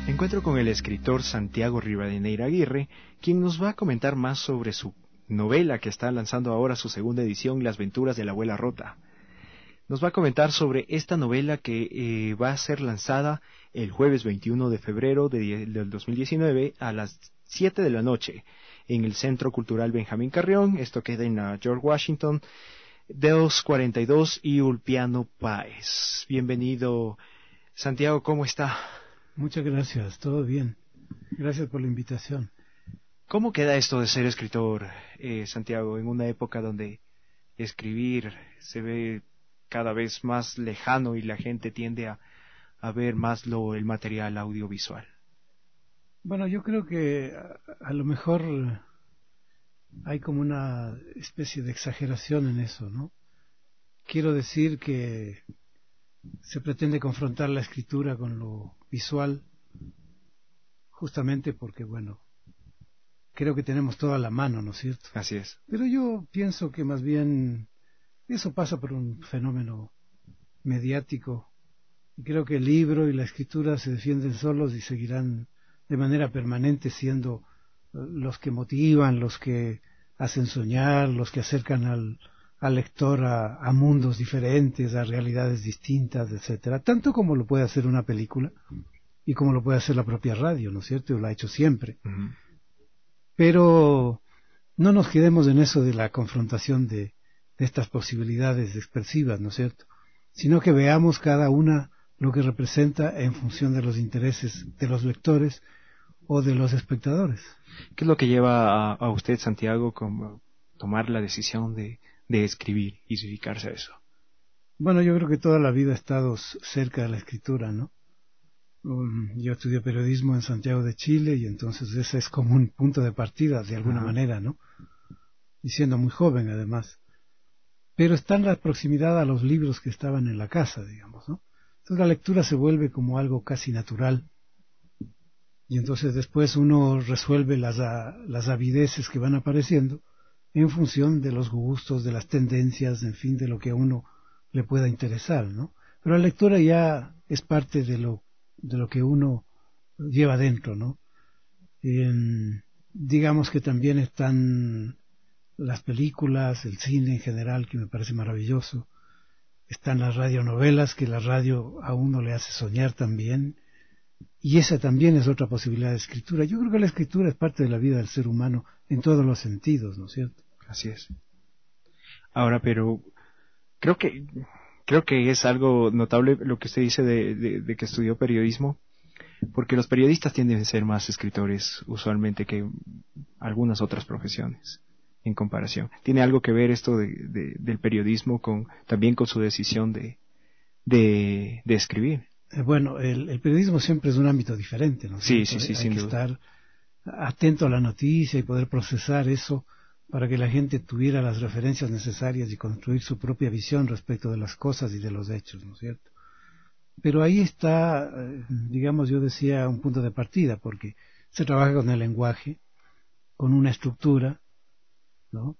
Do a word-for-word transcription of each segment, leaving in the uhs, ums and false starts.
Encuentro con el escritor Santiago Rivadeneira Aguirre, quien nos va a comentar más sobre su novela que está lanzando ahora su segunda edición, Las aventuras de la abuela rota. Nos va a comentar sobre esta novela que eh, va a ser lanzada el jueves veintiuno de febrero de, del dos mil diecinueve a las siete de la noche en el Centro Cultural Benjamín Carrión. Esto queda en uh, George Washington, dos cuarenta y dos y Ulpiano Páez. Bienvenido, Santiago, ¿cómo está? Muchas gracias, todo bien. Gracias por la invitación. ¿Cómo queda esto de ser escritor, eh, Santiago, en una época donde escribir se ve cada vez más lejano y la gente tiende a, a ver más lo, el material audiovisual? Bueno, yo creo que a, a lo mejor hay como una especie de exageración en eso, ¿no? Quiero decir que se pretende confrontar la escritura con lo visual, justamente porque, bueno, creo que tenemos todo a la mano, ¿no es cierto? Así es. Pero yo pienso que más bien eso pasa por un fenómeno mediático, y creo que el libro y la escritura se defienden solos y seguirán de manera permanente siendo los que motivan, los que hacen soñar, los que acercan al, al lector a, a mundos diferentes, a realidades distintas, etcétera, tanto como lo puede hacer una película y como lo puede hacer la propia radio, ¿no es cierto? Lo ha hecho siempre. Uh-huh. Pero no nos quedemos en eso de la confrontación de, de estas posibilidades expresivas, ¿no es cierto? Sino que veamos cada una lo que representa en función de los intereses de los lectores o de los espectadores. ¿Qué es lo que lleva a, a usted, Santiago, como tomar la decisión de, de escribir y dedicarse a eso? Bueno, yo creo que toda la vida he estado cerca de la escritura, ¿no? Um, yo estudié periodismo en Santiago de Chile y entonces ese es como un punto de partida, de alguna uh-huh. manera, ¿no? Y siendo muy joven, además. Pero está en la proximidad a los libros que estaban en la casa, digamos, ¿no? Entonces la lectura se vuelve como algo casi natural. Y entonces después uno resuelve las, las avideces que van apareciendo en función de los gustos, de las tendencias, en fin, de lo que a uno le pueda interesar, ¿no? Pero la lectura ya es parte de lo, de lo que uno lleva dentro, ¿no? Eh, digamos que también están las películas, el cine en general, que me parece maravilloso. Están las radionovelas, que la radio a uno le hace soñar también. Y esa también es otra posibilidad de escritura. Yo creo que la escritura es parte de la vida del ser humano en todos los sentidos, ¿no es cierto? Así es. Ahora, pero creo que creo que es algo notable lo que usted dice de, de, de que estudió periodismo, porque los periodistas tienden a ser más escritores usualmente que algunas otras profesiones en comparación. ¿Tiene algo que ver esto de, de, del periodismo con también con su decisión de, de, de escribir? Bueno, el, el periodismo siempre es un ámbito diferente, ¿no? Sí, sí, sí, Hay sin que duda. estar atento a la noticia y poder procesar eso para que la gente tuviera las referencias necesarias y construir su propia visión respecto de las cosas y de los hechos, ¿no es cierto? Pero ahí está, digamos, yo decía, un punto de partida, porque se trabaja con el lenguaje, con una estructura, ¿no?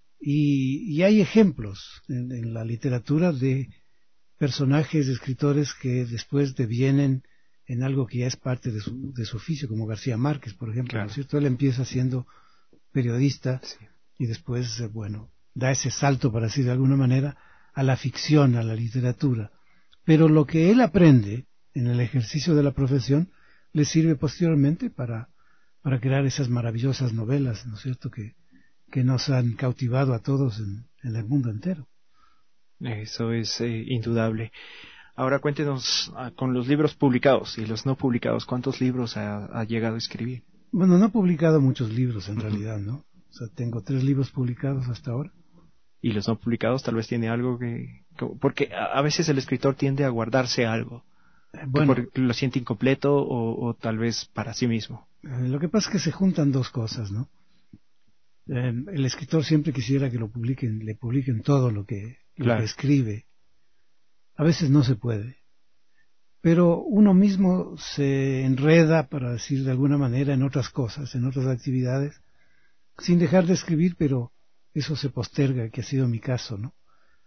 Y, y hay ejemplos en, en la literatura de personajes, de escritores que después devienen en algo que ya es parte de su, de su oficio, como García Márquez, por ejemplo, claro. ¿No es cierto? Él empieza siendo periodista sí. y después, bueno, da ese salto, para decir de alguna manera, a la ficción, a la literatura. Pero lo que él aprende en el ejercicio de la profesión le sirve posteriormente para, para crear esas maravillosas novelas, ¿no es cierto?, que, que nos han cautivado a todos en, en el mundo entero. Eso es eh, indudable. Ahora cuéntenos, ah, con los libros publicados y los no publicados, ¿cuántos libros ha, ha llegado a escribir? Bueno, no he publicado muchos libros en uh-huh. realidad, ¿no? O sea, tengo tres libros publicados hasta ahora. ¿Y los no publicados tal vez tiene algo que...? Porque a, a veces el escritor tiende a guardarse algo. Eh, bueno, que porque lo siente incompleto o, o tal vez para sí mismo. Eh, lo que pasa es que se juntan dos cosas, ¿no? Eh, el escritor siempre quisiera que lo publiquen, le publiquen todo lo que, lo claro. que escribe. A veces no se puede. Pero uno mismo se enreda, para decir de alguna manera, en otras cosas, en otras actividades, sin dejar de escribir, pero eso se posterga, que ha sido mi caso, ¿no?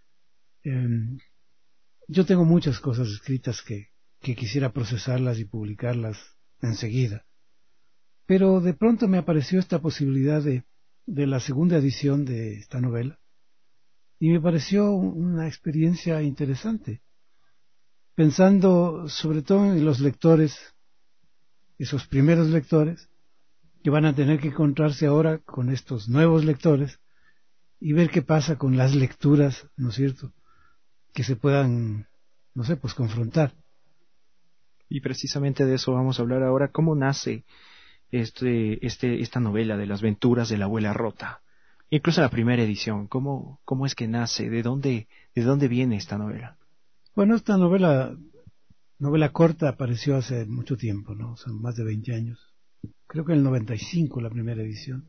Eh, yo tengo muchas cosas escritas que, que quisiera procesarlas y publicarlas enseguida. Pero de pronto me apareció esta posibilidad de, de la segunda edición de esta novela, y me pareció una experiencia interesante, pensando sobre todo en los lectores, esos primeros lectores, que van a tener que encontrarse ahora con estos nuevos lectores y ver qué pasa con las lecturas, ¿no es cierto?, que se puedan, no sé, pues confrontar. Y precisamente de eso vamos a hablar ahora. ¿Cómo nace este, este, esta novela de las aventuras de la abuela rota? Incluso la primera edición, ¿cómo, cómo es que nace? ¿De dónde, de dónde viene esta novela? Bueno, esta novela, novela corta, apareció hace mucho tiempo, ¿no? Son más de veinte años. Creo que en el noventa y cinco la primera edición.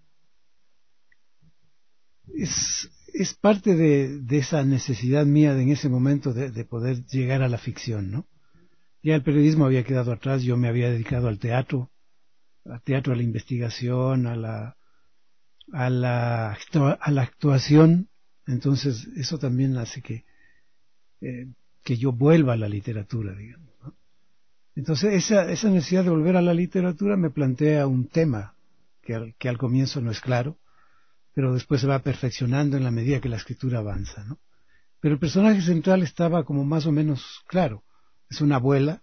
Es, es parte de, de esa necesidad mía de, en ese momento de, de poder llegar a la ficción, ¿no? Ya el periodismo había quedado atrás, yo me había dedicado al teatro, al teatro, a la investigación, a la, a la, a la actuación. Entonces eso también hace que, eh, que yo vuelva a la literatura, digamos, ¿no? Entonces esa, esa necesidad de volver a la literatura me plantea un tema que al, que al comienzo no es claro, pero después se va perfeccionando en la medida que la escritura avanza, ¿no? Pero el personaje central estaba como más o menos claro. Es una abuela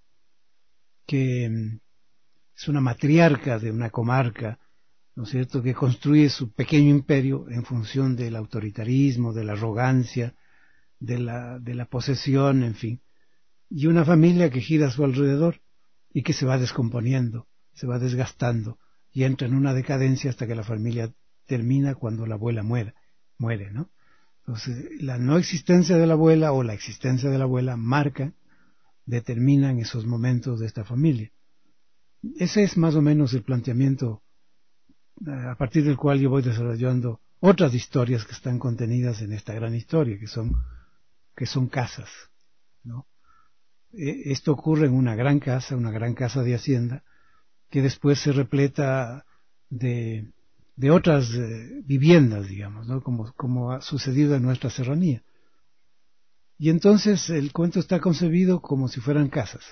que es una matriarca de una comarca, ¿no es cierto?, que construye su pequeño imperio en función del autoritarismo, de la arrogancia, de la, de la posesión, en fin. Y una familia que gira a su alrededor y que se va descomponiendo, se va desgastando y entra en una decadencia hasta que la familia termina cuando la abuela muere, muere, ¿no? Entonces, la no existencia de la abuela o la existencia de la abuela marca, determinan esos momentos de esta familia. Ese es más o menos el planteamiento a partir del cual yo voy desarrollando otras historias que están contenidas en esta gran historia, que son, que son casas, ¿no? Esto ocurre en una gran casa, una gran casa de hacienda, que después se repleta de, de otras eh, viviendas, digamos, ¿no?, como, como ha sucedido en nuestra serranía. Y entonces el cuento está concebido como si fueran casas.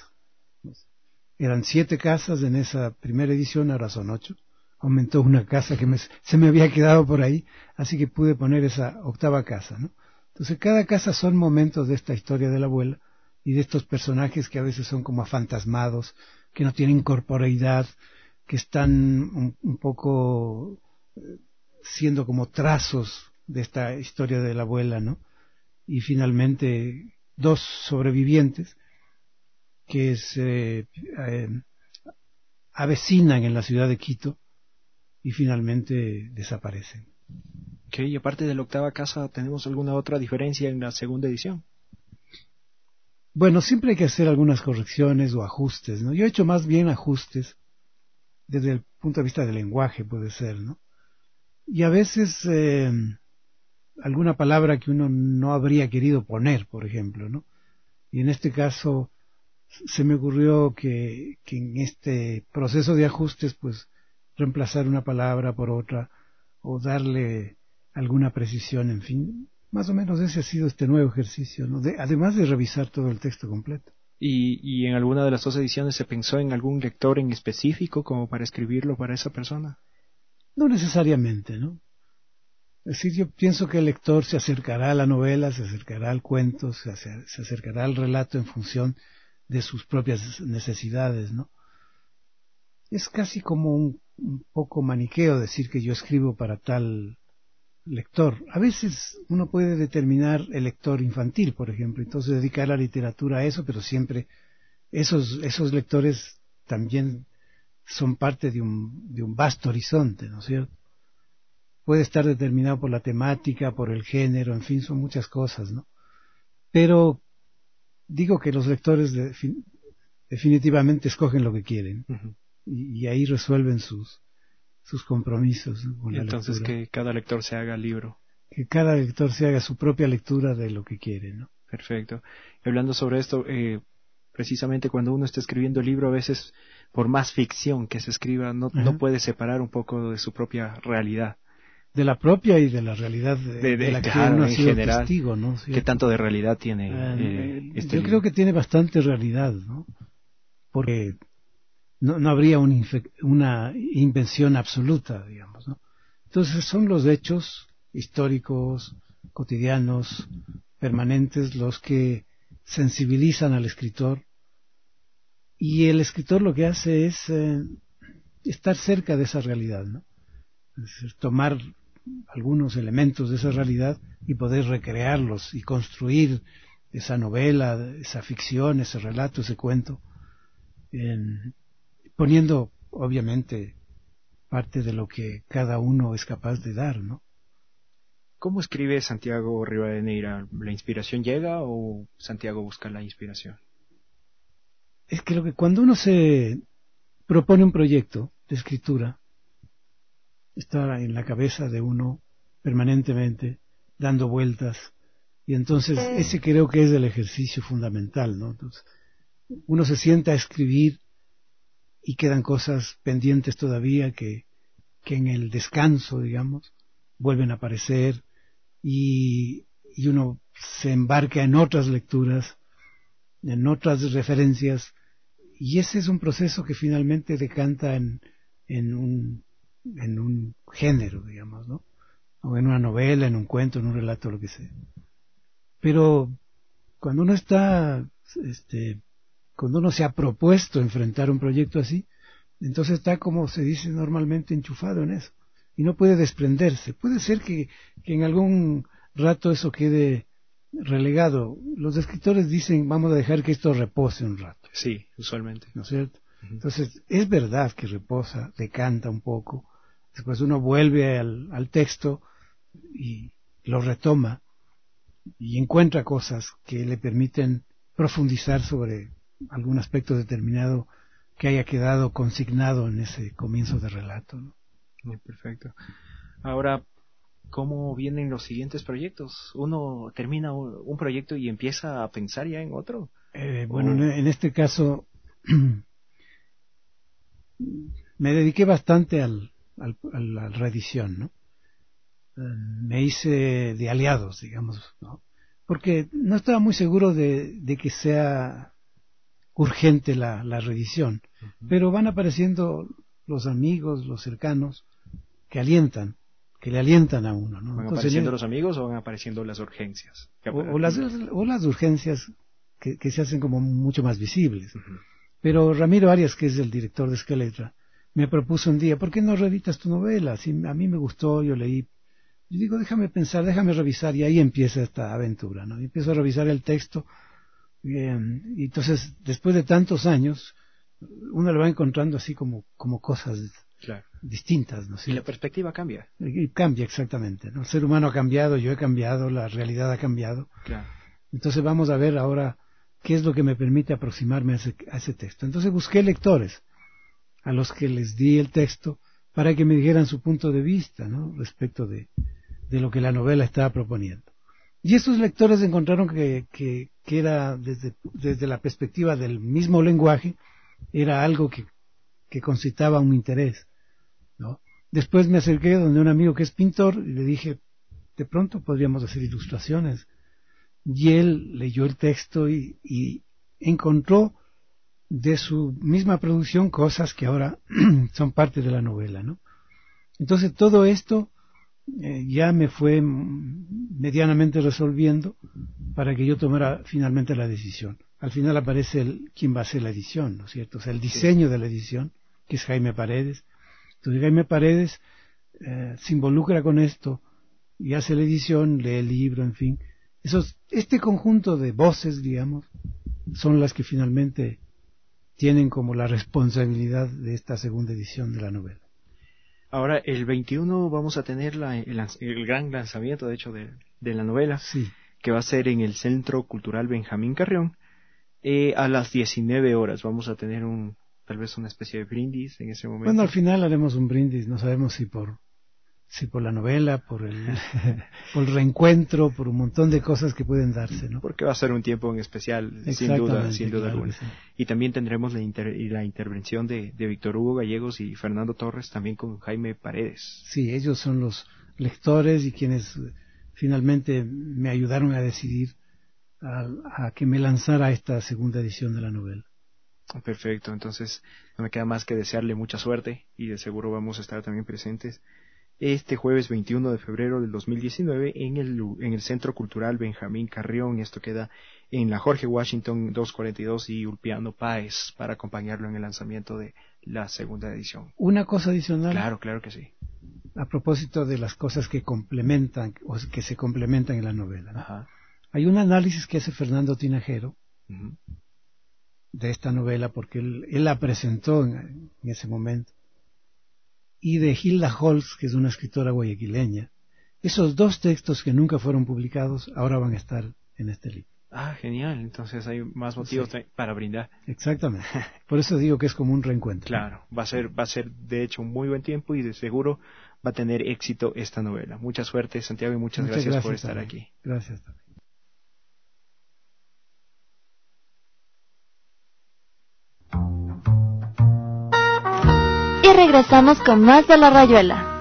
Eran siete casas en esa primera edición, ahora son ocho. Aumentó una casa que me, se me había quedado por ahí, así que pude poner esa octava casa, ¿no? Entonces cada casa son momentos de esta historia de la abuela y de estos personajes que a veces son como afantasmados, que no tienen corporeidad, que están un, un poco eh, siendo como trazos de esta historia de la abuela, ¿no? Y finalmente dos sobrevivientes que se eh, avecinan en la ciudad de Quito y finalmente desaparecen. Ok, y aparte de la octava casa, ¿tenemos alguna otra diferencia en la segunda edición? Bueno, siempre hay que hacer algunas correcciones o ajustes, ¿no? Yo he hecho más bien ajustes desde el punto de vista del lenguaje, puede ser, ¿no? Y a veces eh, alguna palabra que uno no habría querido poner, por ejemplo, ¿no? Y en este caso se me ocurrió que, que en este proceso de ajustes, pues, reemplazar una palabra por otra o darle alguna precisión, en fin. Más o menos ese ha sido este nuevo ejercicio, ¿no? De, además de revisar todo el texto completo. ¿Y, y en alguna de las dos ediciones se pensó en algún lector en específico como para escribirlo para esa persona? No necesariamente, ¿no? Es decir, yo pienso que el lector se acercará a la novela, se acercará al cuento, se, acer, se acercará al relato en función de sus propias necesidades, ¿no? Es casi como un, un poco maniqueo decir que yo escribo para tal lector. A veces uno puede determinar el lector infantil, por ejemplo, entonces dedicar la literatura a eso, pero siempre esos, esos lectores también son parte de un, de un vasto horizonte, ¿no es cierto? Puede estar determinado por la temática, por el género, en fin, son muchas cosas, ¿no? Pero digo que los lectores de, definitivamente escogen lo que quieren, uh-huh. y, y ahí resuelven sus, sus compromisos, ¿no?, con y la entonces lectura. Que cada lector se haga libro. Que cada lector se haga su propia lectura de lo que quiere, ¿no? Perfecto. Y hablando sobre esto, eh, precisamente cuando uno está escribiendo el libro, a veces, por más ficción que se escriba, no, uh-huh. no puede separar un poco de su propia realidad. De la propia y de la realidad de, de, de, de la claro, que uno ha sido general, testigo, ¿no? ¿Cierto? ¿Qué tanto de realidad tiene uh, eh, este Yo libro? creo que tiene bastante realidad, ¿no? Porque no, no habría un infe- una invención absoluta, digamos, ¿no? Entonces son los hechos históricos, cotidianos, permanentes, los que sensibilizan al escritor, y el escritor lo que hace es eh, estar cerca de esa realidad, ¿no? Es decir, tomar algunos elementos de esa realidad y poder recrearlos y construir esa novela, esa ficción, ese relato, ese cuento, en, poniendo obviamente parte de lo que cada uno es capaz de dar, ¿no? ¿Cómo escribe Santiago Rivadeneira? ¿La inspiración llega o Santiago busca la inspiración? Es que lo que cuando uno se propone un proyecto de escritura, está en la cabeza de uno permanentemente, dando vueltas, y entonces ese creo que es el ejercicio fundamental, ¿no? Entonces, uno se sienta a escribir y quedan cosas pendientes todavía que, que en el descanso, digamos, vuelven a aparecer, y, y uno se embarca en otras lecturas, en otras referencias, y ese es un proceso que finalmente decanta en, en un en un género, digamos, ¿no? O en una novela, en un cuento, en un relato, lo que sea. Pero cuando uno está, este, cuando uno se ha propuesto enfrentar un proyecto así, entonces está, como se dice normalmente, enchufado en eso. Y no puede desprenderse. Puede ser que, que en algún rato eso quede relegado. Los escritores dicen, vamos a dejar que esto repose un rato. Sí, usualmente. ¿No es cierto? Uh-huh. Entonces, es verdad que reposa, decanta un poco. Después uno vuelve al, al texto y lo retoma y encuentra cosas que le permiten profundizar sobre algún aspecto determinado que haya quedado consignado en ese comienzo de relato, ¿no? Muy perfecto. Ahora, ¿cómo vienen los siguientes proyectos? ¿Uno termina un proyecto y empieza a pensar ya en otro? Eh, bueno, o... en este caso me dediqué bastante al, al, a la reedición, ¿no? Me hice de aliados, digamos, ¿no? Porque no estaba muy seguro de, de que sea urgente la, la reedición, uh-huh. Pero van apareciendo los amigos, los cercanos, que alientan, que le alientan a uno, ¿no? ¿Van Entonces, apareciendo los amigos o van apareciendo las urgencias? O, o, las, o las urgencias que, que se hacen como mucho más visibles. Uh-huh. Pero Ramiro Arias, que es el director de Esqueletra, me propuso un día, ¿por qué no reeditas tu novela? Si a mí me gustó, yo leí. Yo digo, déjame pensar, déjame revisar, y ahí empieza esta aventura, ¿no? Y empiezo a revisar el texto, eh, y entonces, después de tantos años, uno lo va encontrando así como, como cosas claro. distintas, ¿no? Y la perspectiva cambia. Y cambia, exactamente, ¿no? El ser humano ha cambiado, yo he cambiado, la realidad ha cambiado. Claro. Entonces vamos a ver ahora qué es lo que me permite aproximarme a ese, a ese texto. Entonces busqué lectores a los que les di el texto para que me dijeran su punto de vista, ¿no? Respecto de, de lo que la novela estaba proponiendo. Y estos lectores encontraron que, que, que era desde, desde la perspectiva del mismo lenguaje, era algo que, que concitaba un interés, ¿no? Después me acerqué donde un amigo que es pintor y le dije, de pronto podríamos hacer ilustraciones. Y él leyó el texto y, y encontró de su misma producción cosas que ahora son parte de la novela, ¿no? Entonces todo esto eh, ya me fue medianamente resolviendo para que yo tomara finalmente la decisión. Al final aparece el, quién va a hacer la edición, ¿no es cierto? O sea, el diseño sí. de la edición, que es Jaime Paredes. Entonces Jaime Paredes eh, se involucra con esto y hace la edición, lee el libro, en fin. Esos, este conjunto de voces, digamos, son las que finalmente tienen como la responsabilidad de esta segunda edición de la novela. Ahora, el veintiuno vamos a tener la, el, el gran lanzamiento, de hecho, de, de la novela, sí. que va a ser en el Centro Cultural Benjamín Carrión, eh, a las diecinueve horas. Vamos a tener un tal vez una especie de brindis en ese momento. Bueno, al final haremos un brindis, no sabemos si por si por la novela, por el, por el reencuentro, por un montón de cosas que pueden darse, ¿no? Porque va a ser un tiempo en especial, sin duda, sin duda claro alguna. Sí. Y también tendremos la, inter, la intervención de, de Víctor Hugo Gallegos y Fernando Torres, también con Jaime Paredes. Sí, ellos son los lectores y quienes finalmente me ayudaron a decidir a, a que me lanzara esta segunda edición de la novela. Perfecto, entonces no me queda más que desearle mucha suerte y de seguro vamos a estar también presentes este jueves veintiuno de febrero del dos mil diecinueve en el, en el Centro Cultural Benjamín Carrión. Esto queda en la Jorge Washington doscientos cuarenta y dos y Ulpiano Páez para acompañarlo en el lanzamiento de la segunda edición. Una cosa adicional. Claro, claro que sí. A propósito de las cosas que complementan o que se complementan en la novela, ¿no? Ajá. Hay un análisis que hace Fernando Tinajero Uh-huh. de esta novela porque él, él la presentó en, en ese momento, y de Hilda Holz, que es una escritora guayaquileña. Esos dos textos que nunca fueron publicados ahora van a estar en este libro. Ah, genial. Entonces hay más motivos sí. para brindar. Exactamente. Por eso digo que es como un reencuentro. Claro, va a ser, va a ser de hecho un muy buen tiempo y de seguro va a tener éxito esta novela. Mucha suerte, Santiago, y muchas, muchas gracias, gracias por estar también. aquí. Gracias también. Y regresamos con más de La Rayuela.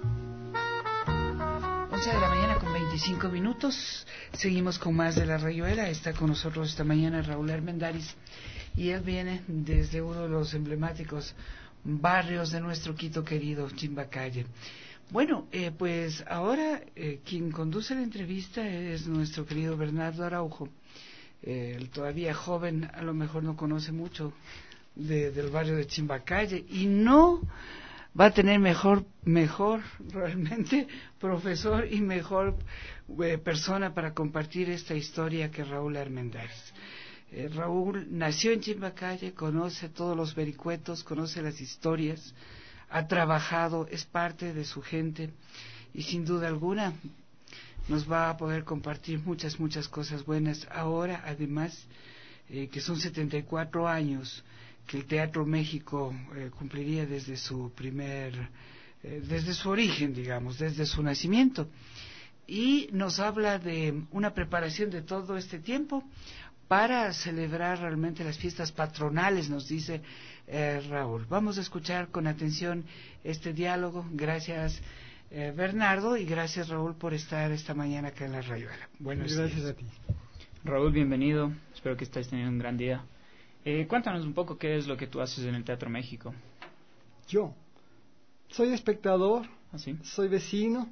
once de la mañana con veinticinco minutos. Seguimos con más de La Rayuela. Está con nosotros esta mañana Raúl Armendáriz y él viene desde uno de los emblemáticos barrios de nuestro Quito querido, Chimbacalle. Bueno, eh, pues ahora eh, quien conduce la entrevista es nuestro querido Bernardo Araujo. Eh, el todavía joven a lo mejor no conoce mucho de, del barrio de Chimbacalle y no va a tener mejor, mejor realmente profesor y mejor eh, persona para compartir esta historia que Raúl Armendáriz. Eh, Raúl nació en Chimbacalle, conoce todos los vericuetos, conoce las historias, ha trabajado, es parte de su gente y sin duda alguna nos va a poder compartir muchas, muchas cosas buenas. Ahora, además, eh, que son setenta y cuatro años que el Teatro México eh, cumpliría desde su primer, eh, desde su origen, digamos, desde su nacimiento. Y nos habla de una preparación de todo este tiempo para celebrar realmente las fiestas patronales, nos dice eh, Raúl. Vamos a escuchar con atención este diálogo. Gracias, eh, Bernardo, y gracias, Raúl, por estar esta mañana acá en La Rayuela. Buenos gracias días. a ti. Raúl, bienvenido. Espero que estés teniendo un gran día. Eh, cuéntanos un poco qué es lo que tú haces en el Teatro México. Yo soy espectador, ¿Ah, sí? soy vecino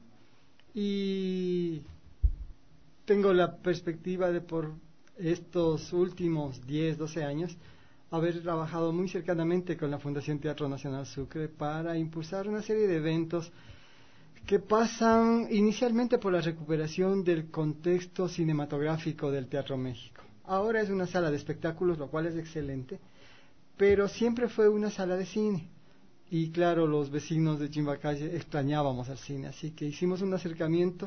y tengo la perspectiva de por estos últimos diez, doce años haber trabajado muy cercanamente con la Fundación Teatro Nacional Sucre para impulsar una serie de eventos que pasan inicialmente por la recuperación del contexto cinematográfico del Teatro México. Ahora es una sala de espectáculos, lo cual es excelente, pero siempre fue una sala de cine. Y claro, los vecinos de Chimbacalle extrañábamos al cine, así que hicimos un acercamiento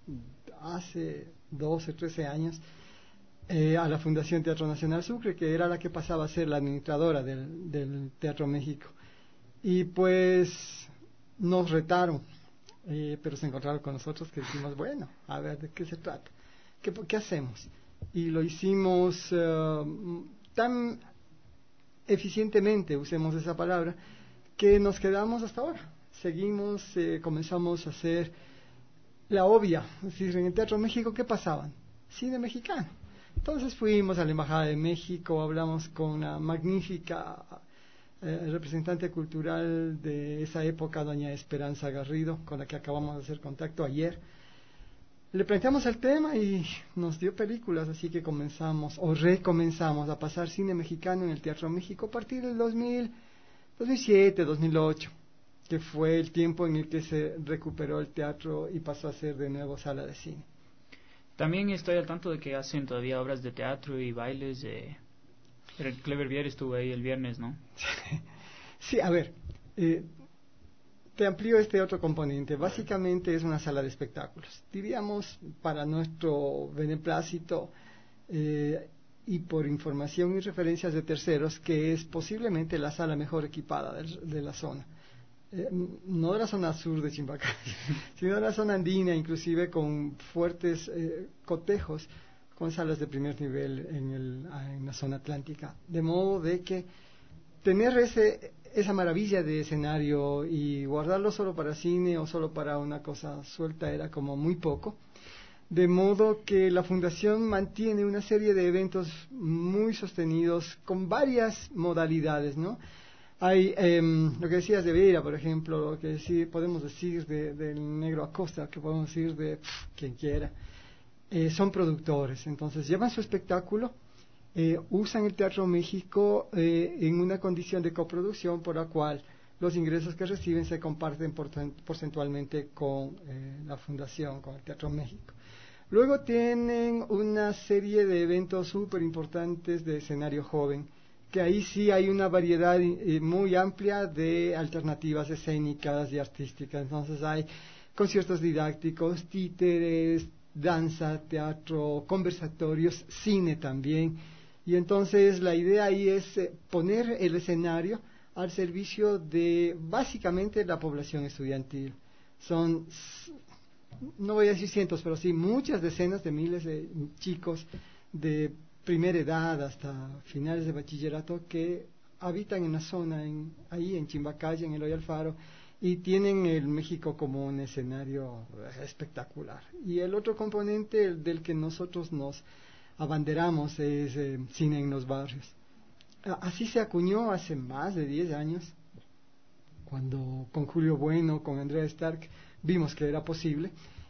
hace doce, trece años eh, a la Fundación Teatro Nacional Sucre, que era la que pasaba a ser la administradora del, del Teatro México. Y pues nos retaron, eh, pero se encontraron con nosotros que dijimos, bueno, a ver, ¿de qué se trata? ¿Qué, qué hacemos? Y lo hicimos uh, tan eficientemente, usemos esa palabra, que nos quedamos hasta ahora. Seguimos, eh, comenzamos a hacer la obvia, es decir, en el Teatro México, ¿qué pasaban? Cine mexicano. Entonces fuimos a la Embajada de México, hablamos con una magnífica eh, representante cultural de esa época, doña Esperanza Garrido, con la que acabamos de hacer contacto ayer. Le planteamos el tema y nos dio películas, así que comenzamos, o recomenzamos a pasar cine mexicano en el Teatro México a partir del dos mil, dos mil siete, dos mil ocho, que fue el tiempo en el que se recuperó el teatro y pasó a ser de nuevo sala de cine. También estoy al tanto de que hacen todavía obras de teatro y bailes. De... Clever Vier estuvo ahí el viernes, ¿no? Sí, a ver, eh, te amplío este otro componente. Básicamente es una sala de espectáculos. Diríamos, para nuestro beneplácito eh, y por información y referencias de terceros, que es posiblemente la sala mejor equipada de, de la zona. Eh, no de la zona sur de Chimbacalle, sino de la zona andina, inclusive con fuertes eh, cotejos, con salas de primer nivel en, el, en la zona atlántica. De modo de que tener ese, esa maravilla de escenario y guardarlo solo para cine o solo para una cosa suelta era como muy poco. de modo que la Fundación mantiene una serie de eventos muy sostenidos con varias modalidades, ¿no? Hay eh, lo que decías de Vera, por ejemplo, lo que decir, podemos decir de, del Negro Acosta, que podemos decir de pff, quien quiera. Eh, son productores, entonces llevan su espectáculo, eh, usan el Teatro México eh, en una condición de coproducción por la cual los ingresos que reciben se comparten porcentualmente con eh, la Fundación, con el Teatro México. Luego tienen una serie de eventos súper importantes de escenario joven, que ahí sí hay una variedad eh, muy amplia de alternativas escénicas y artísticas. Entonces hay conciertos didácticos, títeres, danza, teatro, conversatorios, cine también. Y entonces la idea ahí es eh, poner el escenario al servicio de básicamente la población estudiantil. Son, no voy a decir cientos, pero sí muchas decenas de miles de chicos de primera edad hasta finales de bachillerato que habitan en la zona, en, ahí en Chimbacaya, en Eloy Alfaro, y tienen el México como un escenario espectacular. Y el otro componente el del que nosotros nos abanderamos es eh, cine en los barrios. Así se acuñó hace más de diez años, cuando con Julio Bueno, con Andrea Stark, vimos que era posible,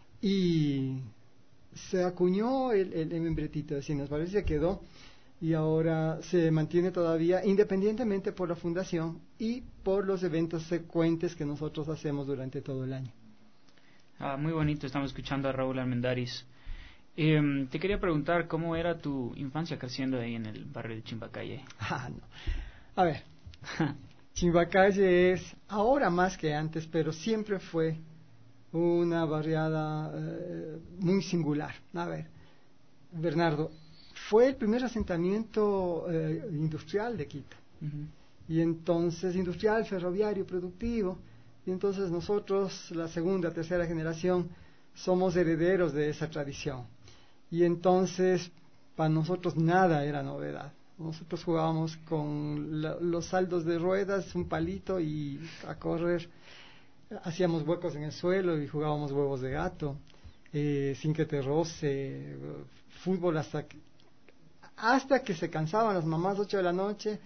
y se acuñó el, el, el membretito de cine en los barrios, se quedó, y ahora se mantiene todavía, independientemente por la fundación y por los eventos secuentes que nosotros hacemos durante todo el año. Ah, muy bonito, estamos escuchando a Raúl Armendáriz. Eh, te quería preguntar cómo era tu infancia creciendo ahí en el barrio de Chimbacalle. Ah, no. A ver, Chimbacalle es ahora más que antes, pero siempre fue una barriada eh, muy singular. A ver, Bernardo, fue el primer asentamiento eh, industrial de Quito. Uh-huh. Y entonces, industrial, ferroviario, productivo. Y entonces nosotros, la segunda, tercera generación, somos herederos de esa tradición. Y entonces, para nosotros nada era novedad. Nosotros jugábamos con la, los saldos de ruedas, un palito y a correr. Hacíamos huecos en el suelo y jugábamos huevos de gato, eh, sin que te roce, fútbol hasta que, hasta que se cansaban las mamás, ocho de la noche,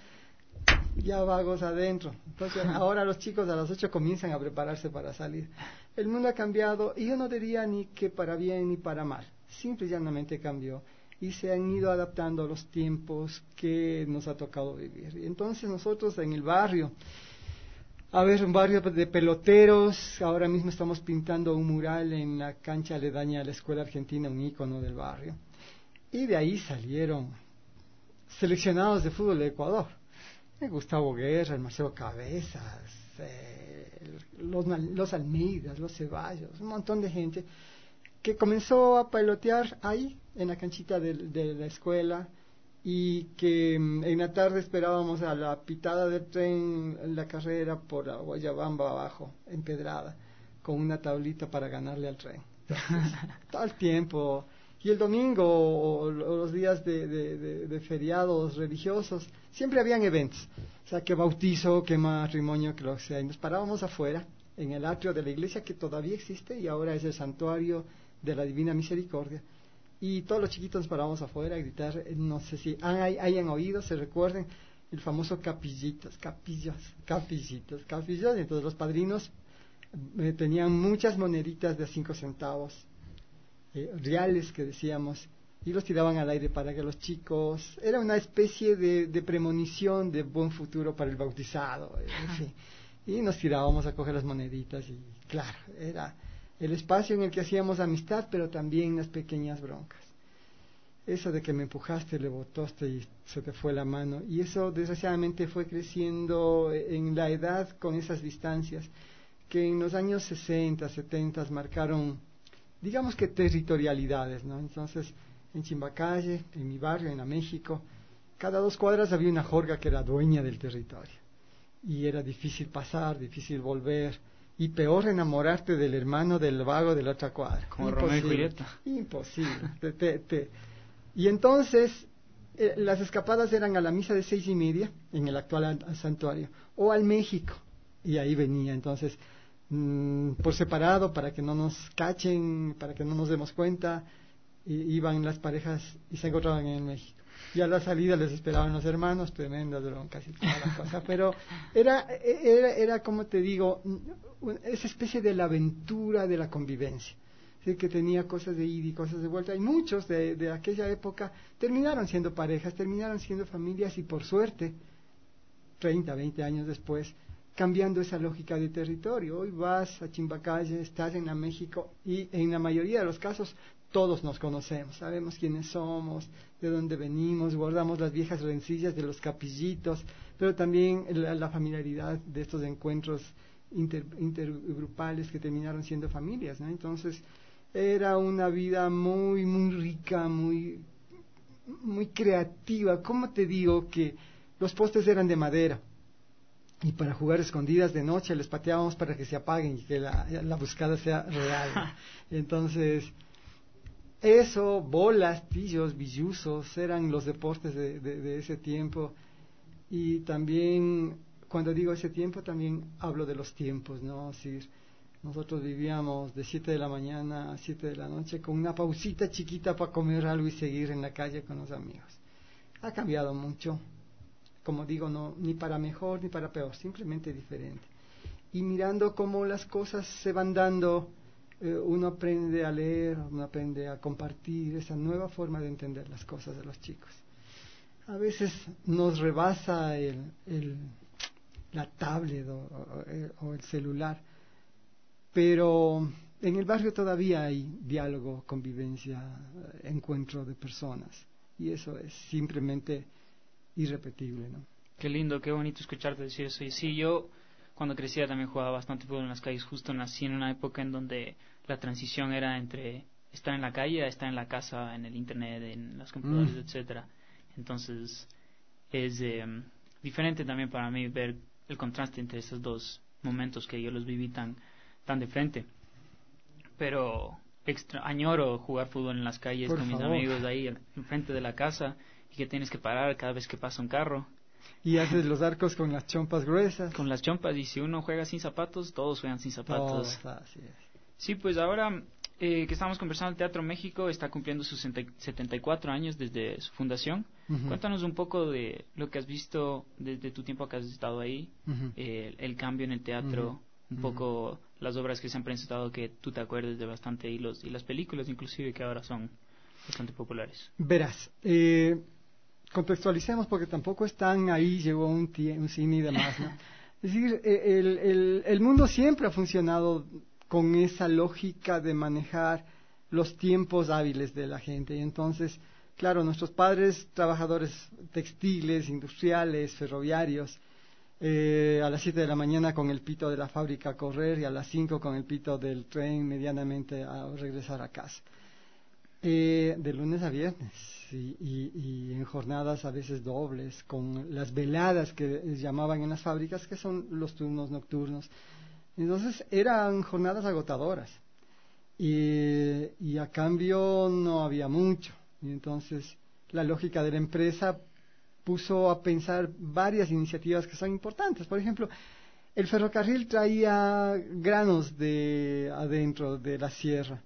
ya vagos adentro. Entonces ahora los chicos a las ocho comienzan a prepararse para salir. El mundo ha cambiado y yo no diría ni que para bien ni para mal. Simple y llanamente cambió y se han ido adaptando a los tiempos que nos ha tocado vivir. Y entonces nosotros en el barrio, a ver, un barrio de peloteros, ahora mismo estamos pintando un mural en la cancha aledaña a la Escuela Argentina, un ícono del barrio. Y de ahí salieron seleccionados de fútbol de Ecuador. Gustavo Guerra, el Marcelo Cabezas, eh, los, los Almeidas, los Ceballos, un montón de gente que comenzó a pelotear ahí, en la canchita de, de la escuela, y que en la tarde esperábamos a la pitada del tren, la carrera por la Guayabamba abajo, empedrada, con una tablita para ganarle al tren. Entonces, todo el tiempo. Y el domingo o, o los días de, de, de, de feriados religiosos, siempre habían eventos. O sea, que bautizo, que matrimonio, que lo que sea. Y nos parábamos afuera, en el atrio de la iglesia que todavía existe y ahora es el santuario de la Divina Misericordia. Y todos los chiquitos nos parábamos afuera a gritar, no sé si hay, hayan oído, se recuerden, el famoso capillitos, capillos, capillitos, capillos. Y entonces los padrinos eh, tenían muchas moneditas de cinco centavos. Eh, reales que decíamos, y los tiraban al aire para que los chicos, era una especie de, de premonición de buen futuro para el bautizado, en fin. Y nos tirábamos a coger las moneditas y claro, era el espacio en el que hacíamos amistad, pero también las pequeñas broncas. Eso de que me empujaste, le botaste y se te fue la mano, y eso desgraciadamente fue creciendo en la edad con esas distancias que en los años sesenta, setenta marcaron, digamos que territorialidades, ¿no? Entonces, en Chimbacalle, en mi barrio, en la México, cada dos cuadras había una jorga que era dueña del territorio. Y era difícil pasar, difícil volver, y peor enamorarte del hermano del vago de la otra cuadra. Como Romeo y Julieta. Imposible. te, te, te. Y entonces, eh, las escapadas eran a la misa de seis y media, en el actual al, al santuario, o al México, y ahí venía entonces mmm, por separado para que no nos cachen, para que no nos demos cuenta, y iban las parejas y se encontraban en México. Y a la salida les esperaban los hermanos, tremendas broncas y toda la cosa. Pero era, era, era, como te digo, esa especie de la aventura de la convivencia. Sí, que tenía cosas de ida y cosas de vuelta. Y muchos de, de aquella época terminaron siendo parejas, terminaron siendo familias y por suerte, treinta, veinte años después, cambiando esa lógica de territorio. Hoy vas a Chimbacalle, estás en la México y en la mayoría de los casos todos nos conocemos, sabemos quiénes somos, de dónde venimos, guardamos las viejas rencillas de los capillitos, pero también la, la familiaridad de estos encuentros inter, intergrupales que terminaron siendo familias, ¿no? Entonces era una vida muy, muy rica, muy, muy creativa. ¿Cómo te digo que los postes eran de madera? Y para jugar escondidas de noche les pateábamos para que se apaguen y que la, la buscada sea real, ¿no? Entonces, eso, bolas, tillos, billuzos, eran los deportes de, de, de ese tiempo. Y también, cuando digo ese tiempo, también hablo de los tiempos, ¿no? Si nosotros vivíamos de siete de la mañana a siete de la noche con una pausita chiquita para comer algo y seguir en la calle con los amigos. Ha cambiado mucho. Como digo, no, ni para mejor ni para peor, simplemente diferente. Y mirando cómo las cosas se van dando, eh, uno aprende a leer, uno aprende a compartir esa nueva forma de entender las cosas de los chicos. A veces nos rebasa el, el, la tablet o, o, o el celular, pero en el barrio todavía hay diálogo, convivencia, encuentro de personas, y eso es simplemente irrepetible, ¿no? Qué lindo, qué bonito escucharte decir eso. Y sí, yo cuando crecía también jugaba bastante fútbol en las calles. Justo nací en una época en donde la transición era entre estar en la calle a estar en la casa, en el internet, en las computadoras, mm. etcétera. Entonces es eh, diferente también para mí ver el contraste entre esos dos momentos que yo los viví tan tan de frente. Pero extra, añoro jugar fútbol en las calles Por con favor. mis amigos ahí enfrente de la casa, y que tienes que parar cada vez que pasa un carro. Y haces los arcos con las chompas gruesas. Con las chompas, y si uno juega sin zapatos, todos juegan sin zapatos. Todos, así es. Sí, pues ahora eh, que estamos conversando, el Teatro México está cumpliendo sus setenta y cuatro años desde su fundación. Uh-huh. Cuéntanos un poco de lo que has visto desde tu tiempo que has estado ahí, uh-huh. eh, el cambio en el teatro, uh-huh. un poco uh-huh. las obras que se han presentado que tú te acuerdes de bastante, y, los, y las películas inclusive que ahora son bastante populares. Verás, eh... contextualicemos porque tampoco están ahí, llegó un, tie- un cine y demás, ¿no? Es decir, el, el, el mundo siempre ha funcionado con esa lógica de manejar los tiempos hábiles de la gente. Y entonces, claro, nuestros padres, trabajadores textiles, industriales, ferroviarios, eh, a las siete de la mañana con el pito de la fábrica a correr, y a las cinco con el pito del tren medianamente a regresar a casa. Eh, de lunes a viernes, y, y, y en jornadas a veces dobles, con las veladas que llamaban en las fábricas, que son los turnos nocturnos. Entonces eran jornadas agotadoras, y, y a cambio no había mucho. Y entonces la lógica de la empresa puso a pensar varias iniciativas que son importantes. Por ejemplo, el ferrocarril traía granos de adentro de la sierra,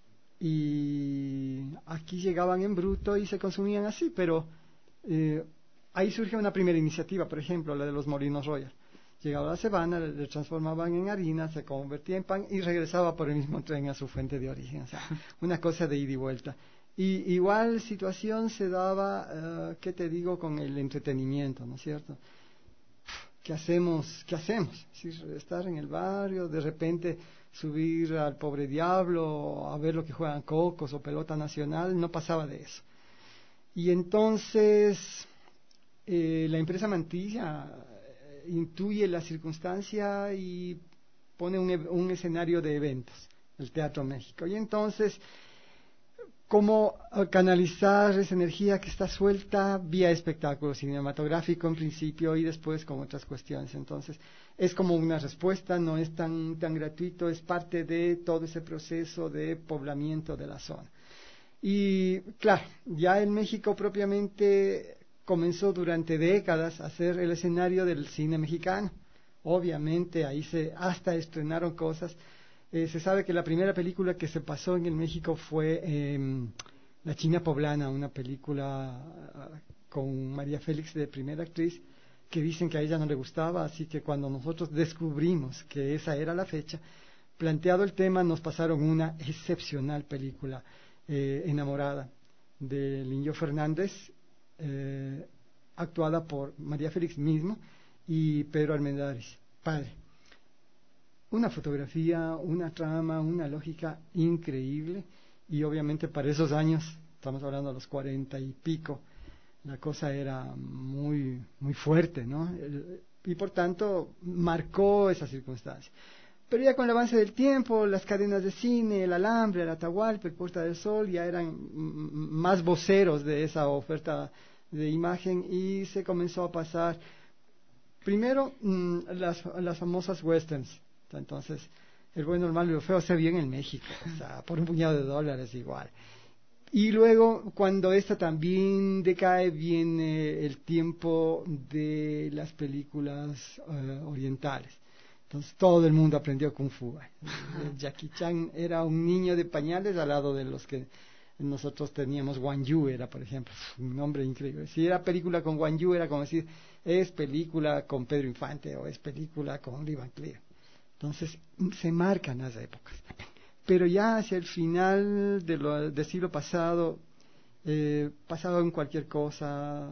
y aquí llegaban en bruto y se consumían así, pero eh, ahí surge una primera iniciativa, por ejemplo, la de los molinos Royal. Llegaba la cebada, le, le transformaban en harina, se convertía en pan y regresaba por el mismo tren a su fuente de origen. O sea, una cosa de ida y vuelta. Y igual situación se daba, uh, ¿qué te digo?, con el entretenimiento, ¿no es cierto? ¿Qué hacemos? ¿Qué hacemos? Si estar en el barrio, de repente subir al Pobre Diablo a ver lo que juegan cocos o pelota nacional, no pasaba de eso. Y entonces eh, la empresa Mantilla eh, intuye la circunstancia y pone un, un escenario de eventos, el Teatro México. Y entonces, ¿cómo canalizar esa energía que está suelta vía espectáculo cinematográfico en principio, y después con otras cuestiones? Entonces, es como una respuesta, no es tan, tan gratuito, es parte de todo ese proceso de poblamiento de la zona. Y claro, ya en México propiamente comenzó durante décadas a ser el escenario del cine mexicano. obviamente ahí se hasta estrenaron cosas. Eh, se sabe que la primera película que se pasó en el México fue eh, La China Poblana, una película uh, con María Félix de primera actriz, que dicen que a ella no le gustaba, así que cuando nosotros descubrimos que esa era la fecha, planteado el tema, nos pasaron una excepcional película, eh, Enamorada, de Liño Fernández, eh, actuada por María Félix mismo y Pedro Armendáriz, padre. Una fotografía, una trama, una lógica increíble, y obviamente para esos años, estamos hablando de los cuarenta y pico, la cosa era muy, muy fuerte, ¿no? El, y por tanto marcó esa circunstancia. Pero ya con el avance del tiempo, las cadenas de cine, el Alambre, el Atahualpa, el Puerta del Sol, ya eran más voceros de esa oferta de imagen, y se comenzó a pasar primero mmm, las, las famosas westerns. Entonces, el bueno, el malo y lo feo se vio en México, o sea, por un puñado de dólares igual. Y luego, cuando esta también decae, viene el tiempo de las películas uh, orientales. Entonces, todo el mundo aprendió Kung Fu. Jackie Chan era un niño de pañales al lado de los que nosotros teníamos. Wang Yu era, por ejemplo, un nombre increíble. Si era película con Wang Yu, era como decir, es película con Pedro Infante o es película con Lee Van Cleef. Entonces, se marcan las épocas. Pero ya hacia el final de lo, del siglo pasado, eh, pasaba en cualquier cosa,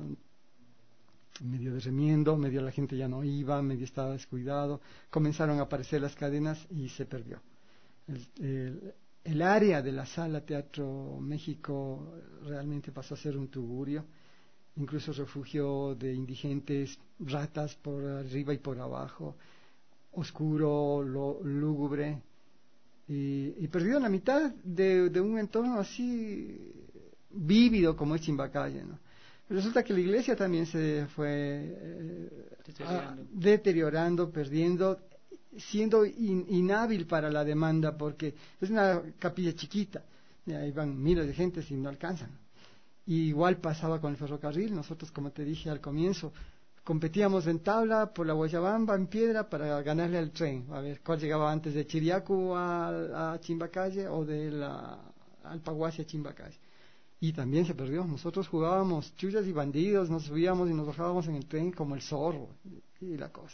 medio de remiendo, medio la gente ya no iba, medio estaba descuidado, comenzaron a aparecer las cadenas y se perdió. El, el, el área de la Sala Teatro México realmente pasó a ser un tugurio, incluso refugio de indigentes, ratas por arriba y por abajo, oscuro, lo, lúgubre, y, y perdido en la mitad de, de un entorno así vívido como es Chimbacalle, ¿no? Resulta que la iglesia también se fue eh, deteriorando. A, deteriorando, perdiendo, siendo in, inhábil para la demanda, porque es una capilla chiquita, y ahí van miles de gente y no alcanzan. Y igual pasaba con el ferrocarril. Nosotros, como te dije al comienzo, competíamos en tabla por la Guayabamba en piedra para ganarle al tren, a ver cuál llegaba antes, de Chiriacu a, a Chimbacalle o de la Alpaguasia a Chimbacalle. Y también se perdió. Nosotros jugábamos chullas y bandidos, nos subíamos y nos bajábamos en el tren como el zorro y la cosa.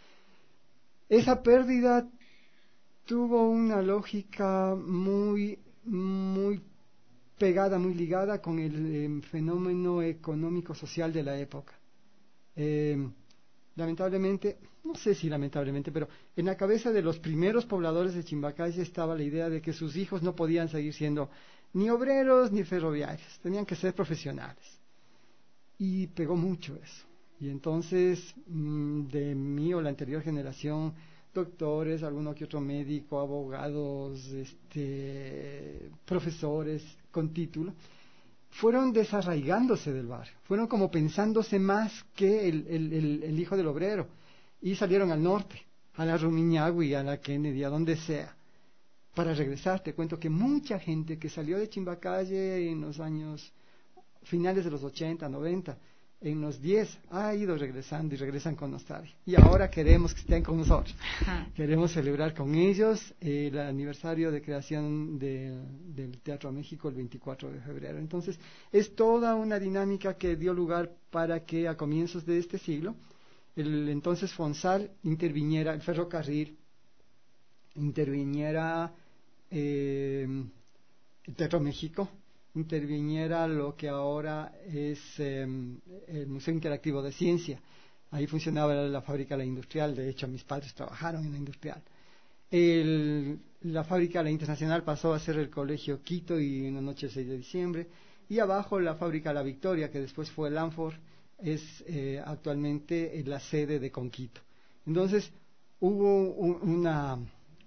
Esa pérdida tuvo una lógica muy, muy pegada, muy ligada con el eh, fenómeno económico-social de la época. Eh, lamentablemente, no sé si lamentablemente, pero en la cabeza de los primeros pobladores de Chimbacalle estaba la idea de que sus hijos no podían seguir siendo ni obreros ni ferroviarios, tenían que ser profesionales. Y pegó mucho eso. Y entonces, de mí o la anterior generación, doctores, alguno que otro médico, abogados, este, profesores con título, fueron desarraigándose del barrio, fueron como pensándose más que el, el, el, el hijo del obrero, y salieron al norte, a la Rumiñahui, a la Kennedy, a donde sea, para regresar. Te cuento que mucha gente que salió de Chimbacalle en los años finales de los ochenta, noventa, en los diez ha ido regresando y regresan con nostalgia. Y ahora queremos que estén con nosotros. Ajá. Queremos celebrar con ellos el aniversario de creación de, del Teatro México el veinticuatro de febrero. Entonces, es toda una dinámica que dio lugar para que a comienzos de este siglo el entonces Fonsal interviniera, el ferrocarril, interviniera eh, el Teatro México, interviniera lo que ahora es eh, el Museo Interactivo de Ciencia. Ahí funcionaba la, la fábrica La Industrial. De hecho, mis padres trabajaron en la Industrial. El, la fábrica La Internacional pasó a ser el Colegio Quito y una noche el seis de diciembre. Y abajo la fábrica La Victoria, que después fue el Anfor, es eh, actualmente la sede de Conquito. Entonces, hubo un, una,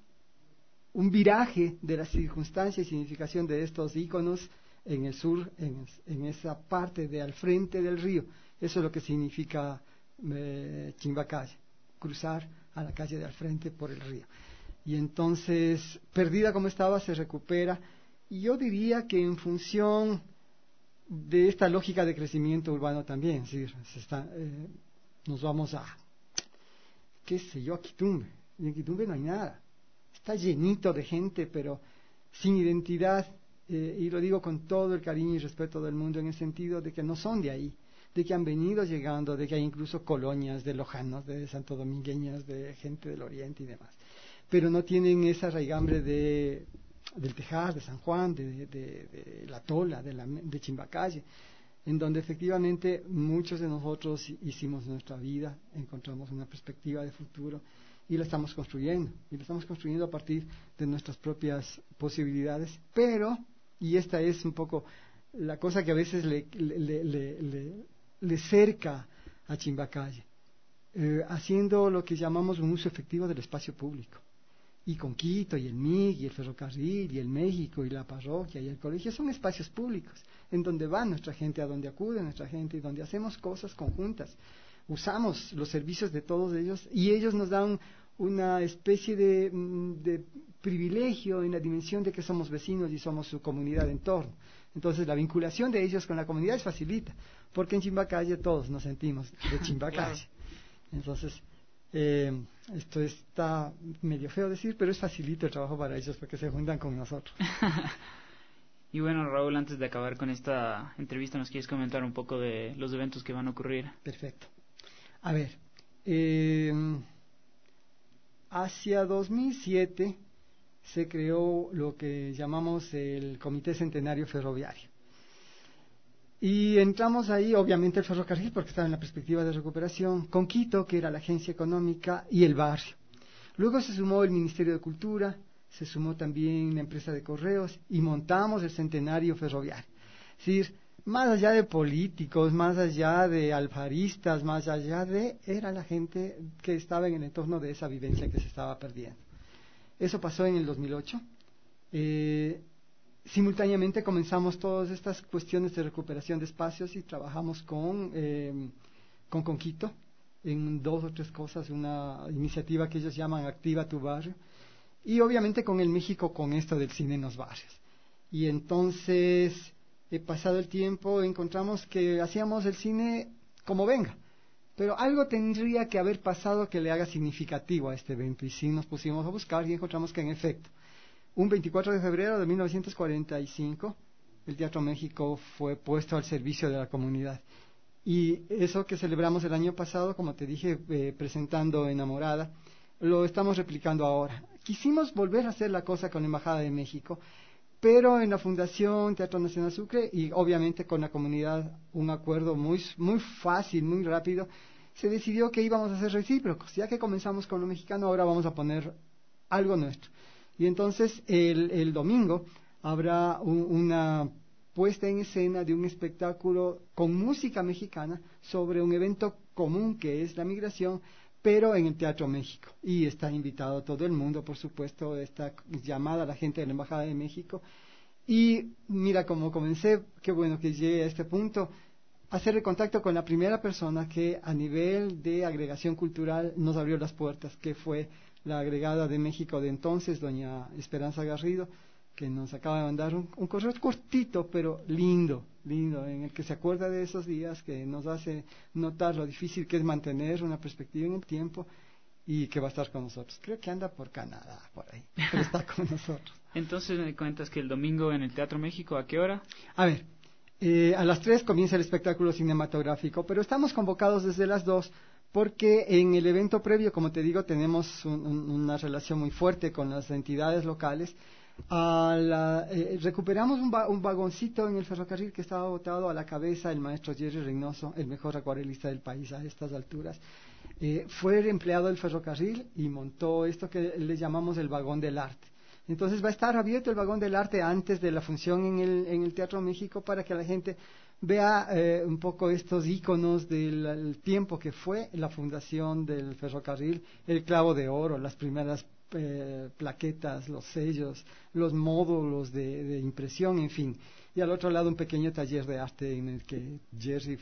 un viraje de la circunstancia y significación de estos íconos en el sur, en, en esa parte de al frente del río. Eso es lo que significa eh, Chimbacalle, cruzar a la calle de al frente por el río. Y entonces, perdida como estaba, se recupera, y yo diría que en función de esta lógica de crecimiento urbano también, ¿sí? Se está, eh, nos vamos a qué sé yo, a Quitumbe. Y en Quitumbe no hay nada. Está llenito de gente, pero sin identidad, eh, y lo digo con todo el cariño y respeto del mundo, en el sentido de que no son de ahí, de que han venido llegando, de que hay incluso colonias de lojanos, de santodomingueñas, de gente del oriente y demás. Pero no tienen esa raigambre de, del Tejar, de San Juan, de, de, de, de La Tola, de, la, de Chimbacalle, en donde efectivamente muchos de nosotros hicimos nuestra vida, encontramos una perspectiva de futuro y la estamos construyendo, y la estamos construyendo a partir de nuestras propias posibilidades, pero, y esta es un poco la cosa que a veces le, le, le, le, le cerca a Chimbacalle, eh, haciendo lo que llamamos un uso efectivo del espacio público. Y Conquito, y el M I G, y el ferrocarril, y el México, y la parroquia, y el colegio, son espacios públicos, en donde va nuestra gente, a donde acude nuestra gente, y donde hacemos cosas conjuntas. Usamos los servicios de todos ellos, y ellos nos dan una especie de, de privilegio en la dimensión de que somos vecinos y somos su comunidad de entorno. Entonces la vinculación de ellos con la comunidad es facilita, porque en Chimbacalle todos nos sentimos de Chimbacalle. Entonces, eh, esto está medio feo decir, pero es facilito el trabajo para ellos porque se juntan con nosotros. Y bueno, Raúl, antes de acabar con esta entrevista, ¿nos quieres comentar un poco de los eventos que van a ocurrir? Perfecto. A ver, eh, hacia dos mil siete se creó lo que llamamos el Comité Centenario Ferroviario. Y entramos ahí, obviamente, el ferrocarril, porque estaba en la perspectiva de recuperación, Conquito, que era la agencia económica, y el barrio. Luego se sumó el Ministerio de Cultura, se sumó también la empresa de correos, y montamos el Centenario Ferroviario. Es decir, más allá de políticos, más allá de alfaristas, más allá de... era la gente que estaba en el entorno de esa vivencia que se estaba perdiendo. Eso pasó en el dos mil ocho. Eh, simultáneamente comenzamos todas estas cuestiones de recuperación de espacios y trabajamos con, eh, con Conquito en dos o tres cosas, una iniciativa que ellos llaman Activa tu Barrio, y obviamente con el México con esto del cine en los barrios. Y entonces, eh, pasado el tiempo, encontramos que hacíamos el cine como venga, pero algo tendría que haber pasado que le haga significativo a este evento, y sí nos pusimos a buscar y encontramos que en efecto, un veinticuatro de febrero de mil novecientos cuarenta y cinco, el Teatro México fue puesto al servicio de la comunidad. Y eso que celebramos el año pasado, como te dije, eh, presentando Enamorada, lo estamos replicando ahora. Quisimos volver a hacer la cosa con la Embajada de México, pero en la Fundación Teatro Nacional Sucre y obviamente con la comunidad, un acuerdo muy, muy fácil, muy rápido, se decidió que íbamos a hacer recíprocos. Ya que comenzamos con lo mexicano, ahora vamos a poner algo nuestro. Y entonces el, el domingo habrá un, una puesta en escena de un espectáculo con música mexicana sobre un evento común que es la migración, pero en el Teatro México. Y está invitado todo el mundo, por supuesto, está llamada la gente de la Embajada de México. Y mira, como comencé, qué bueno que llegué a este punto, hacer el contacto con la primera persona que a nivel de agregación cultural nos abrió las puertas, que fue la agregada de México de entonces, doña Esperanza Garrido, que nos acaba de mandar un, un correo cortito, pero lindo, lindo, en el que se acuerda de esos días, que nos hace notar lo difícil que es mantener una perspectiva en el tiempo y que va a estar con nosotros. Creo que anda por Canadá, por ahí, pero está con nosotros. Entonces me cuentas que el domingo en el Teatro México, ¿a qué hora? A ver, eh, a las tres comienza el espectáculo cinematográfico, pero estamos convocados desde las dos, porque en el evento previo, como te digo, tenemos un, un, una relación muy fuerte con las entidades locales. A la, eh, recuperamos un, va, un vagoncito en el ferrocarril que estaba botado a la cabeza el maestro Jerry Reynoso, el mejor acuarelista del país a estas alturas. Eh, fue empleado del ferrocarril y montó esto que le llamamos el vagón del arte. Entonces va a estar abierto el vagón del arte antes de la función en el, en el Teatro México para que la gente vea eh, un poco estos íconos del tiempo que fue la fundación del ferrocarril, el clavo de oro, las primeras eh, plaquetas, los sellos, los módulos de, de impresión, en fin. Y al otro lado un pequeño taller de arte en el que Jerry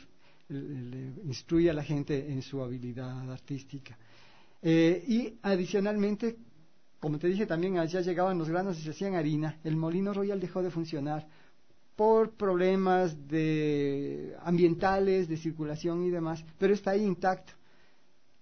le instruye a la gente en su habilidad artística. Eh, y adicionalmente, como te dije, también allá llegaban los granos y se hacían harina. El Molino Royal dejó de funcionar por problemas de ambientales, de circulación y demás, pero está ahí intacto.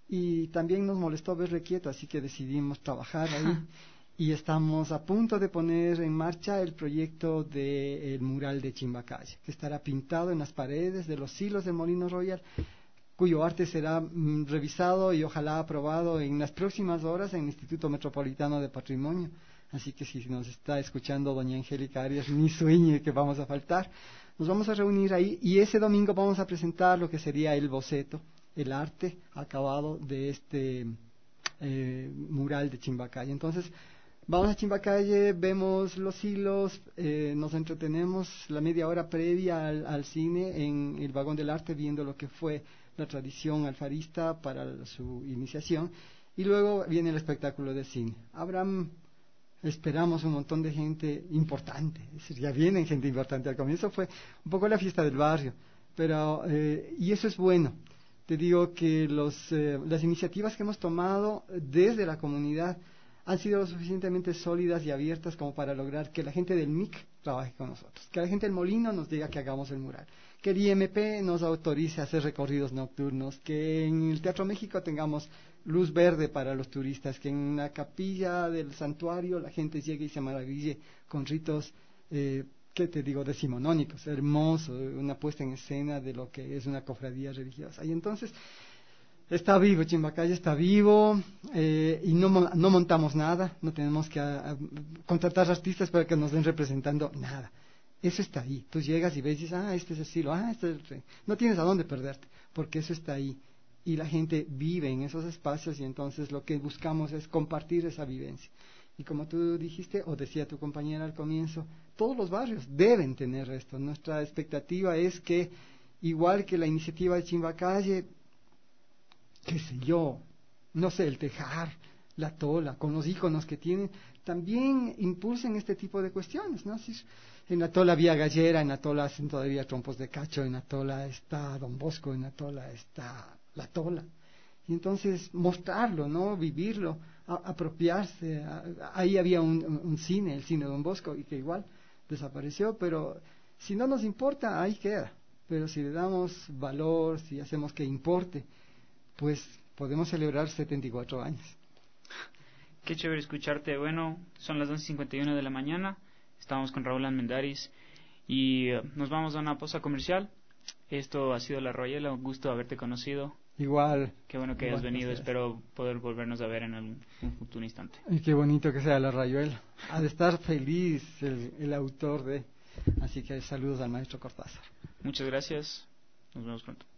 y también nos molestó verle quieto, así que decidimos trabajar ahí. Y estamos a punto de poner en marcha el proyecto del mural de Chimbacalle, que estará pintado en las paredes de los silos del Molino Royal, cuyo arte será mm, revisado y ojalá aprobado en las próximas horas en el Instituto Metropolitano de Patrimonio. Así que si nos está escuchando doña Angélica Arias, ni sueñe que vamos a faltar. Nos vamos a reunir ahí y ese domingo vamos a presentar lo que sería el boceto, el arte acabado de este eh, mural de Chimbacalle. Entonces, vamos a Chimbacalle, vemos los hilos, eh, nos entretenemos la media hora previa al, al cine en el Vagón del Arte viendo lo que fue la tradición alfarista para su iniciación y luego viene el espectáculo de cine. Habrán, esperamos un montón de gente importante, es decir, ya vienen gente importante. Al comienzo fue un poco la fiesta del barrio, pero eh, y eso es bueno. Te digo que los, eh, las iniciativas que hemos tomado desde la comunidad han sido lo suficientemente sólidas y abiertas como para lograr que la gente del M I C trabaje con nosotros, que la gente del Molino nos diga que hagamos el mural, que el I M P nos autorice a hacer recorridos nocturnos, que en el Teatro México tengamos luz verde para los turistas, que en la capilla del santuario la gente llegue y se maraville con ritos, eh, ¿qué te digo?, decimonónicos, hermoso, una puesta en escena de lo que es una cofradía religiosa. Y entonces está vivo, Chimbacalle está vivo, eh, y no, no montamos nada, no tenemos que a, a, contratar artistas para que nos den representando nada. Eso está ahí. Tú llegas y ves y dices, ah, este es el silo, ah, este es el tren. No tienes a dónde perderte, porque eso está ahí. Y la gente vive en esos espacios y entonces lo que buscamos es compartir esa vivencia. Y como tú dijiste, o decía tu compañera al comienzo, todos los barrios deben tener esto. Nuestra expectativa es que, igual que la iniciativa de Chimbacalle, qué sé yo, no sé, el Tejar, la Tola, con los íconos que tienen, también impulsen este tipo de cuestiones, ¿no? Si en la Tola había Gallera, en la Tola hacen todavía trompos de cacho, en la Tola está Don Bosco, en la Tola está la Tola. Y entonces mostrarlo, ¿no? Vivirlo, a, apropiarse. A, ahí había un, un cine, el cine Don Bosco, y que igual desapareció, pero si no nos importa, ahí queda. Pero si le damos valor, si hacemos que importe, pues podemos celebrar setenta y cuatro años. Qué chévere escucharte. Bueno, son las once cincuenta y uno de la mañana, estamos con Raúl Almendaris y uh, nos vamos a una pausa comercial. Esto ha sido La Royela, un gusto haberte conocido. Igual. Qué bueno que igual, hayas venido, gracias. Espero poder volvernos a ver en algún un futuro instante. Y qué bonito que sea La Rayuela. Ha de estar feliz el, el autor de... Así que saludos al maestro Cortázar. Muchas gracias, nos vemos pronto.